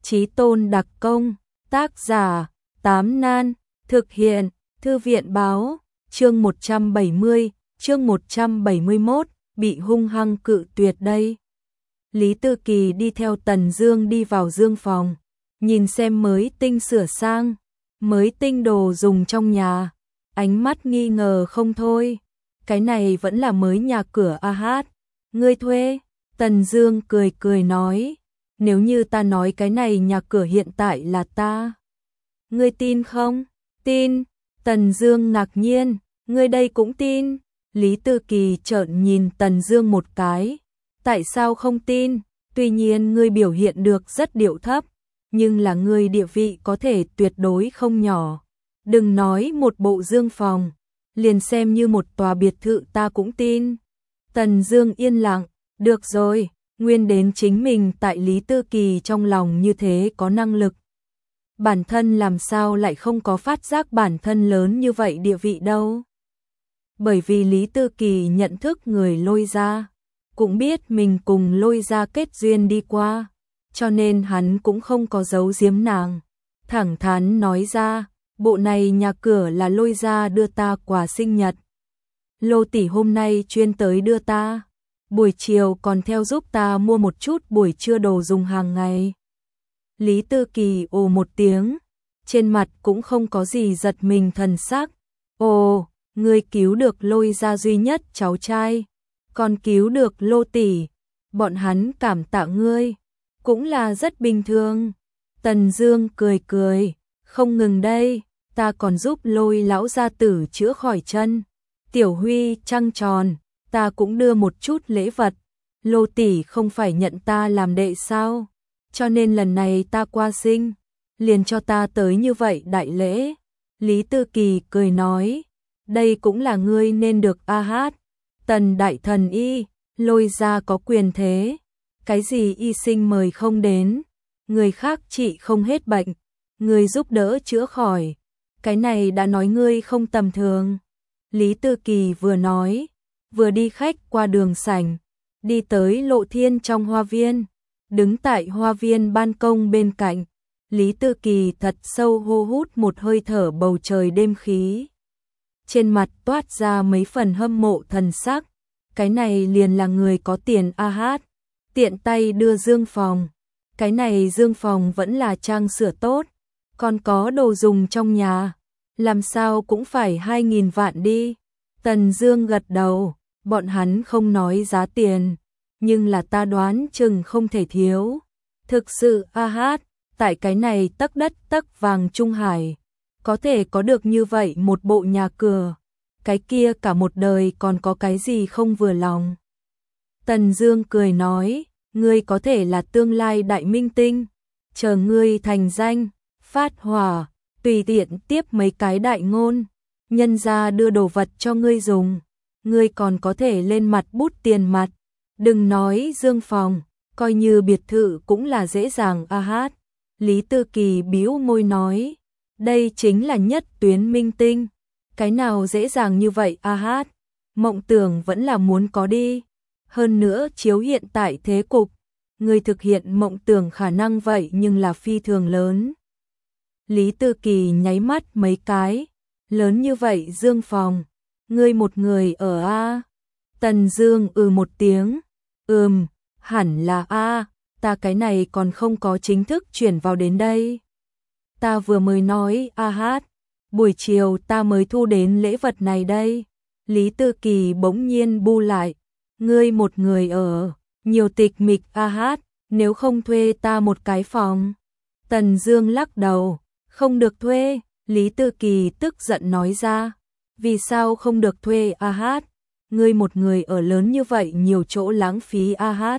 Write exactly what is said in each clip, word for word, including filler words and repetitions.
Chí tôn đặc công, tác giả, Tám Nan, thực hiện, Thư viện báo, chương một trăm bảy mươi, chương một trăm bảy mươi mốt, bị hung hăng cự tuyệt đây. Lý Tư Kỳ đi theo Tần Dương đi vào dương phòng, nhìn xem mới tinh sửa sang, mới tinh đồ dùng trong nhà, ánh mắt nghi ngờ không thôi. Cái này vẫn là mới nhà cửa a hát, ngươi thuê? Tần Dương cười cười nói, nếu như ta nói cái này nhà cửa hiện tại là ta, ngươi tin không? Tin. Tần Dương ngạc nhiên, ngươi đây cũng tin? Lý Tư Kỳ trợn nhìn Tần Dương một cái, tại sao không tin? Tuy nhiên ngươi biểu hiện được rất điệu thấp, nhưng là ngươi địa vị có thể tuyệt đối không nhỏ. Đừng nói một bộ dương phòng, liền xem như một tòa biệt thự ta cũng tin. Tần Dương yên lặng, được rồi, nguyên đến chính mình tại Lý Tư Kỳ trong lòng như thế có năng lực. Bản thân làm sao lại không có phát giác bản thân lớn như vậy địa vị đâu. Bởi vì Lý Tư Kỳ nhận thức người Lôi gia, cũng biết mình cùng Lôi gia kết duyên đi qua, cho nên hắn cũng không có giấu giếm nàng. Thẳng thắn nói ra, bộ này nhà cửa là Lôi gia đưa ta quà sinh nhật. Lô tỷ hôm nay chuyên tới đưa ta, buổi chiều còn theo giúp ta mua một chút buổi trưa đồ dùng hàng ngày. Lý Tư Kỳ ồ một tiếng, trên mặt cũng không có gì giật mình thần sắc. Ồ, ngươi cứu được Lôi gia duy nhất cháu trai, còn cứu được Lô tỷ, bọn hắn cảm tạ ngươi, cũng là rất bình thường. Tần Dương cười cười, không ngừng đây, ta còn giúp Lôi lão gia tử chữa khỏi chân. Tiểu Huy trăng tròn, ta cũng đưa một chút lễ vật. Lô tỷ không phải nhận ta làm đệ sao? Cho nên lần này ta qua sinh, liền cho ta tới như vậy đại lễ. Lý Tư Kỳ cười nói, đây cũng là ngươi nên được a hát. Tần đại thần y, Lôi gia có quyền thế, cái gì y sinh mời không đến, người khác trị không hết bệnh, người giúp đỡ chữa khỏi, cái này đã nói ngươi không tầm thường. Lý Tư Kỳ vừa nói, vừa đi khách qua đường sảnh, đi tới Lộ Thiên trong hoa viên, đứng tại hoa viên ban công bên cạnh. Lý Tư Kỳ thật sâu hô hút một hơi thở bầu trời đêm khí, trên mặt toát ra mấy phần hâm mộ thần sắc. Cái này liền là người có tiền a hát. Tiện tay đưa dương phòng, cái này dương phòng vẫn là trang sửa tốt, còn có đồ dùng trong nhà, làm sao cũng phải hai nghìn vạn đi. Tần Dương gật đầu, bọn hắn không nói giá tiền, nhưng là ta đoán chừng không thể thiếu. Thực sự a hát, tại cái này tấc đất tấc vàng Trung Hải, có thể có được như vậy một bộ nhà cửa, cái kia cả một đời còn có cái gì không vừa lòng. Tần Dương cười nói, ngươi có thể là tương lai đại minh tinh, chờ ngươi thành danh, phát hỏa, tùy tiện tiếp mấy cái đại ngôn, nhân gia đưa đồ vật cho ngươi dùng, ngươi còn có thể lên mặt bút tiền mặt. Đừng nói dương phòng, coi như biệt thự cũng là dễ dàng a hát. Lý Tư Kỳ bĩu môi nói, đây chính là nhất tuyến minh tinh, cái nào dễ dàng như vậy a hát. Mộng tưởng vẫn là muốn có đi, hơn nữa chiếu hiện tại thế cục, người thực hiện mộng tưởng khả năng vậy nhưng là phi thường lớn. Lý Tư Kỳ nháy mắt mấy cái, lớn như vậy dương phòng, ngươi một người ở a? Tần Dương ừ một tiếng, ừm, hẳn là a, ta cái này còn không có chính thức chuyển vào đến đây. Ta vừa mới nói a hát, buổi chiều ta mới thu đến lễ vật này đây. Lý Tư Kỳ bỗng nhiên bu lại, ngươi một người ở, nhiều tịch mịch a hát, nếu không thuê ta một cái phòng. Tần Dương lắc đầu, không được thuê. Lý Tư Kỳ tức giận nói ra, vì sao không được thuê a hát? Ngươi một người ở lớn như vậy nhiều chỗ lãng phí a hát.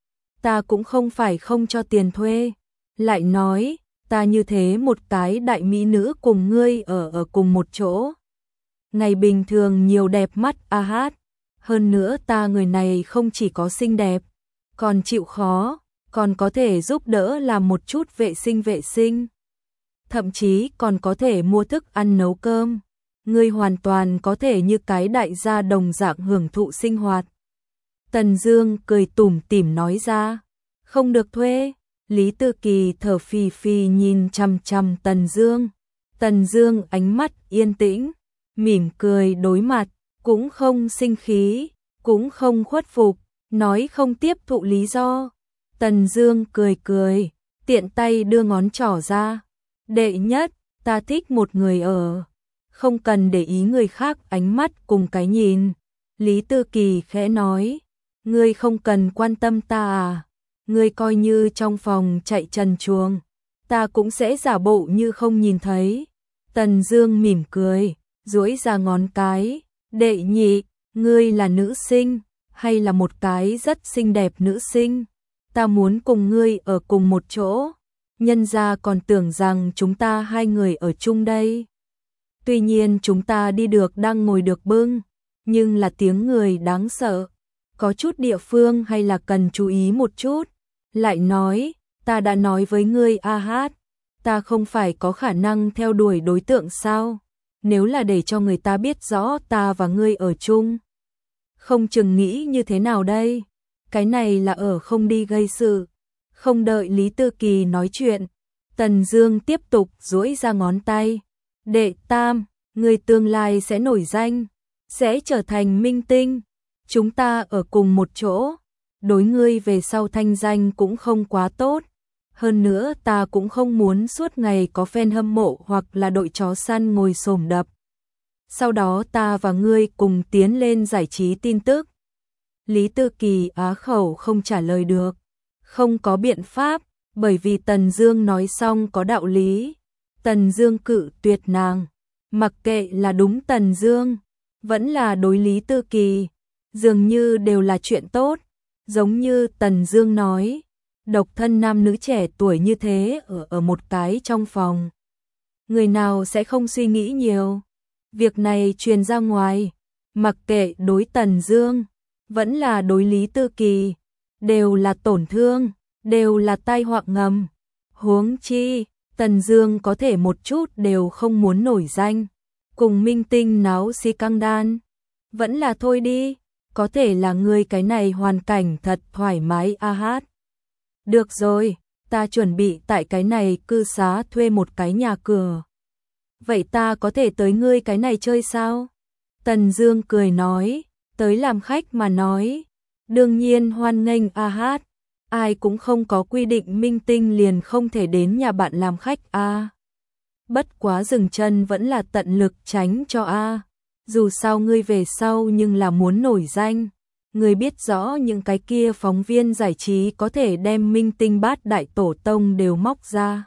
Ta cũng không phải không cho tiền thuê. Lại nói, ta như thế một cái đại mỹ nữ cùng ngươi ở ở cùng một chỗ, ngày bình thường nhiều đẹp mắt a hát. Hơn nữa ta người này không chỉ có xinh đẹp, còn chịu khó, còn có thể giúp đỡ làm một chút vệ sinh vệ sinh, thậm chí còn có thể mua thức ăn nấu cơm. Ngươi hoàn toàn có thể như cái đại gia đồng dạng hưởng thụ sinh hoạt. Tần Dương cười tủm tỉm nói ra, không được thuê. Lý Tư Kỳ thở phì phì nhìn chằm chằm Tần Dương. Tần Dương ánh mắt yên tĩnh, mỉm cười đối mặt, cũng không sinh khí, cũng không khuất phục, nói không tiếp thụ lý do. Tần Dương cười cười, tiện tay đưa ngón trỏ ra. Đệ nhất, ta thích một người ở, không cần để ý người khác ánh mắt cùng cái nhìn. Lý Tư Kỳ khẽ nói, ngươi không cần quan tâm ta à, ngươi coi như trong phòng chạy trần truồng, ta cũng sẽ giả bộ như không nhìn thấy. Tần Dương mỉm cười, duỗi ra ngón cái, đệ nhị, ngươi là nữ sinh, hay là một cái rất xinh đẹp nữ sinh, ta muốn cùng ngươi ở cùng một chỗ, nhân gia còn tưởng rằng chúng ta hai người ở chung đây. Tuy nhiên chúng ta đi được đang ngồi được bưng, nhưng là tiếng người đáng sợ, có chút địa phương hay là cần chú ý một chút. Lại nói, ta đã nói với ngươi a hát, ta không phải có khả năng theo đuổi đối tượng sao? Nếu là để cho người ta biết rõ ta và ngươi ở chung, không chừng nghĩ như thế nào đây? Cái này là ở không đi gây sự. Không đợi Lý Tư Kỳ nói chuyện, Tần Dương tiếp tục duỗi ra ngón tay. Đệ tam, ngươi tương lai sẽ nổi danh, sẽ trở thành minh tinh. Chúng ta ở cùng một chỗ, đối ngươi về sau thanh danh cũng không quá tốt. Hơn nữa ta cũng không muốn suốt ngày có fan hâm mộ hoặc là đội chó săn ngồi xổm đập. Sau đó ta và ngươi cùng tiến lên giải trí tin tức. Lý Tư Kỳ á khẩu không trả lời được. Không có biện pháp, bởi vì Tần Dương nói xong có đạo lý. Tần Dương cự tuyệt nàng. Mặc kệ là đúng Tần Dương, vẫn là đối Lý Tư Kỳ, dường như đều là chuyện tốt. Giống như Tần Dương nói, độc thân nam nữ trẻ tuổi như thế ở ở một cái trong phòng, người nào sẽ không suy nghĩ nhiều. Việc này truyền ra ngoài, mặc kệ đối Tần Dương, vẫn là đối Lý Tư Kỳ, đều là tổn thương, đều là tai họa ngầm. Huống chi, Tần Dương có thể một chút đều không muốn nổi danh, cùng minh tinh náo xi căng đan. Vẫn là thôi đi, có thể là ngươi cái này hoàn cảnh thật thoải mái a hát. Được rồi, ta chuẩn bị tại cái này cư xá thuê một cái nhà cửa. Vậy ta có thể tới ngươi cái này chơi sao? Tần Dương cười nói, tới làm khách mà nói, đương nhiên hoan nghênh a hát. Ai cũng không có quy định minh tinh liền không thể đến nhà bạn làm khách a. Bất quá dừng chân vẫn là tận lực tránh cho a. Dù sao ngươi về sau nhưng là muốn nổi danh. Ngươi biết rõ những cái kia phóng viên giải trí có thể đem minh tinh bát đại tổ tông đều móc ra.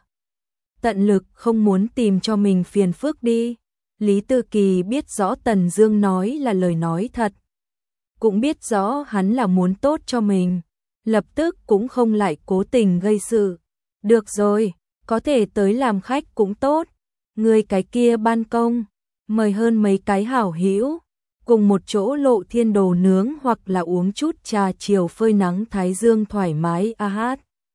Tận lực không muốn tìm cho mình phiền phức đi. Lý Tư Kỳ biết rõ Tần Dương nói là lời nói thật, cũng biết rõ hắn là muốn tốt cho mình, lập tức cũng không lại cố tình gây sự. Được rồi, có thể tới làm khách cũng tốt. Ngươi cái kia ban công, mời hơn mấy cái hảo hữu, cùng một chỗ lộ thiên đồ nướng hoặc là uống chút trà chiều phơi nắng thái dương thoải mái a hát.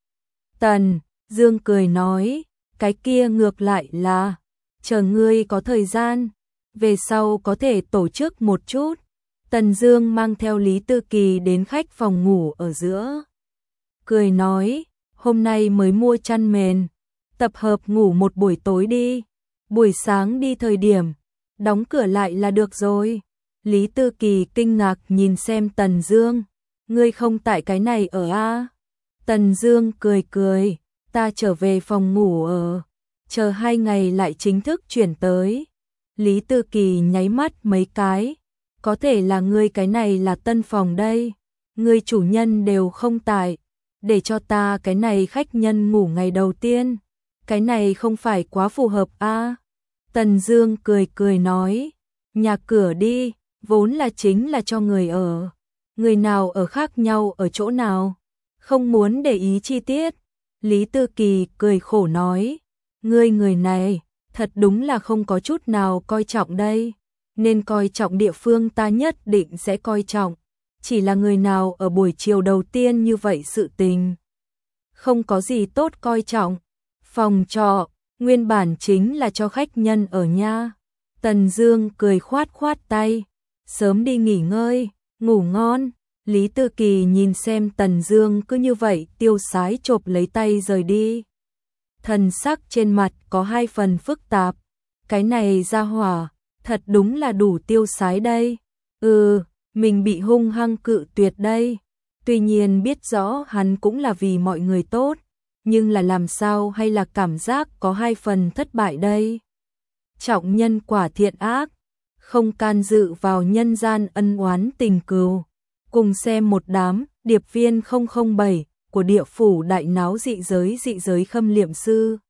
Tần Dương cười nói, cái kia ngược lại là, chờ ngươi có thời gian, về sau có thể tổ chức một chút. Tần Dương mang theo Lý Tư Kỳ đến khách phòng ngủ ở giữa. Cười nói, hôm nay mới mua chăn mền, tập hợp ngủ một buổi tối đi, buổi sáng đi thời điểm, đóng cửa lại là được rồi. Lý Tư Kỳ kinh ngạc nhìn xem Tần Dương, ngươi không tại cái này ở a? Tần Dương cười cười, ta trở về phòng ngủ ở, chờ hai ngày lại chính thức chuyển tới. Lý Tư Kỳ nháy mắt mấy cái, có thể là ngươi cái này là tân phòng đây, ngươi chủ nhân đều không tại, để cho ta cái này khách nhân ngủ ngày đầu tiên, cái này không phải quá phù hợp a? Tần Dương cười cười nói, nhà cửa đi, vốn là chính là cho người ở, người nào ở khác nhau ở chỗ nào, không muốn để ý chi tiết. Lý Tư Kỳ cười khổ nói, ngươi người này, thật đúng là không có chút nào coi trọng đây, nên coi trọng địa phương ta nhất định sẽ coi trọng, chỉ là người nào ở buổi chiều đầu tiên như vậy sự tình. Không có gì tốt coi trọng, phòng trọ, nguyên bản chính là cho khách nhân ở nha. Tần Dương cười khoát khoát tay, sớm đi nghỉ ngơi, ngủ ngon. Lý Tư Kỳ nhìn xem Tần Dương cứ như vậy tiêu sái chộp lấy tay rời đi. Thần sắc trên mặt có hai phần phức tạp. Cái này ra hỏa, thật đúng là đủ tiêu sái đây. Ừ, mình bị hung hăng cự tuyệt đây. Tuy nhiên biết rõ hắn cũng là vì mọi người tốt, nhưng là làm sao hay là cảm giác có hai phần thất bại đây. Trọng nhân quả thiện ác, không can dự vào nhân gian ân oán tình cừu. Cùng xem một đám điệp viên không không bảy của địa phủ đại náo dị giới dị giới khâm liệm sư.